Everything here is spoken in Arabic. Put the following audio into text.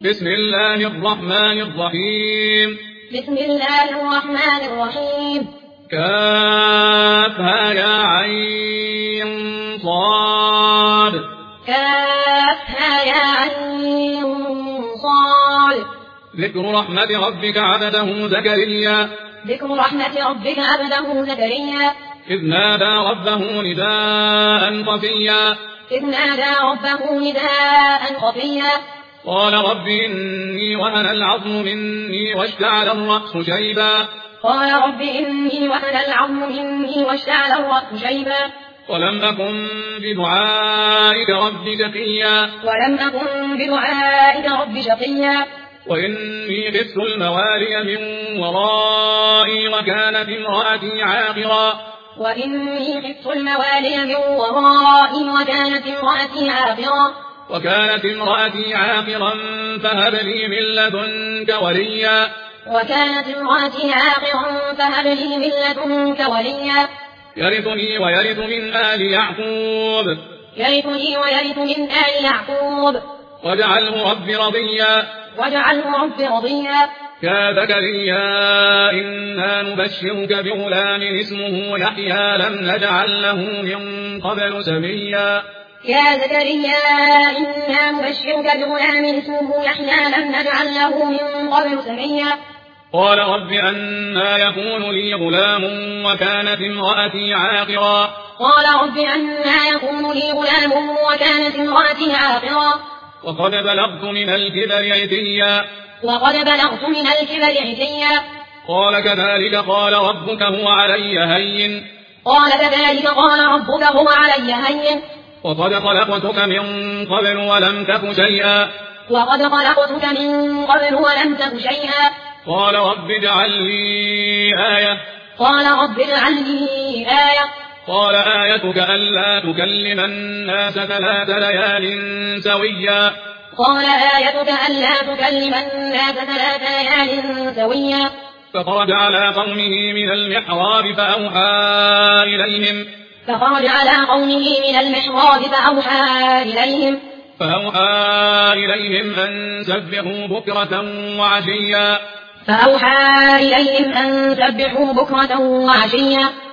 بسم الله الرحمن الرحيم بسم الله الرحمن الرحيم كافها يا عين صاد كافها يا عين صاد ذكر رحمة ربك عبده زكريا ذكر رحمة ربك عبده زكريا إذ نادى ربه نداء خفيا إذ نادى ربه نداء خفيا قال رب إني وهن العظم مني واشتعل الرأس شيبا قال رب إني وهن العظم مني واشتعل الرأس شيبا ولم أكن بدعائك رب شقيا ولم أكن بدعائك رب شقيا وإني خفت الموالي من ورائي وكانت امرأتي عاقرا وإني خفت الموالي من ورائي وكانت امرأتي عاقرا فهب لي من لدنك وليا يرثني ويرث من آل يعقوب واجعله رب رضيا يا زكريا إنا نبشرك بغلام اسمه يحيى لم نجعل له من قبل سميا يا زكريا إنا نبشرك بغلام اسمه يحيى لم نجعل له من قبل سميا قال رب أنى يكون لي غلام وكانت امرأتي عاقرا وقد بلغت من الكبر عتيا قال كذلك قال ربك هو علي هين وقد خلقتك من قبل ولم تك شيئا قال رب اجعل لي آية قال آيتك ألا تكلم الناس 3 ليال سويا فخرج على قومه من المحراب فأوحى إليهم أن سبحوا بكرة وعشيا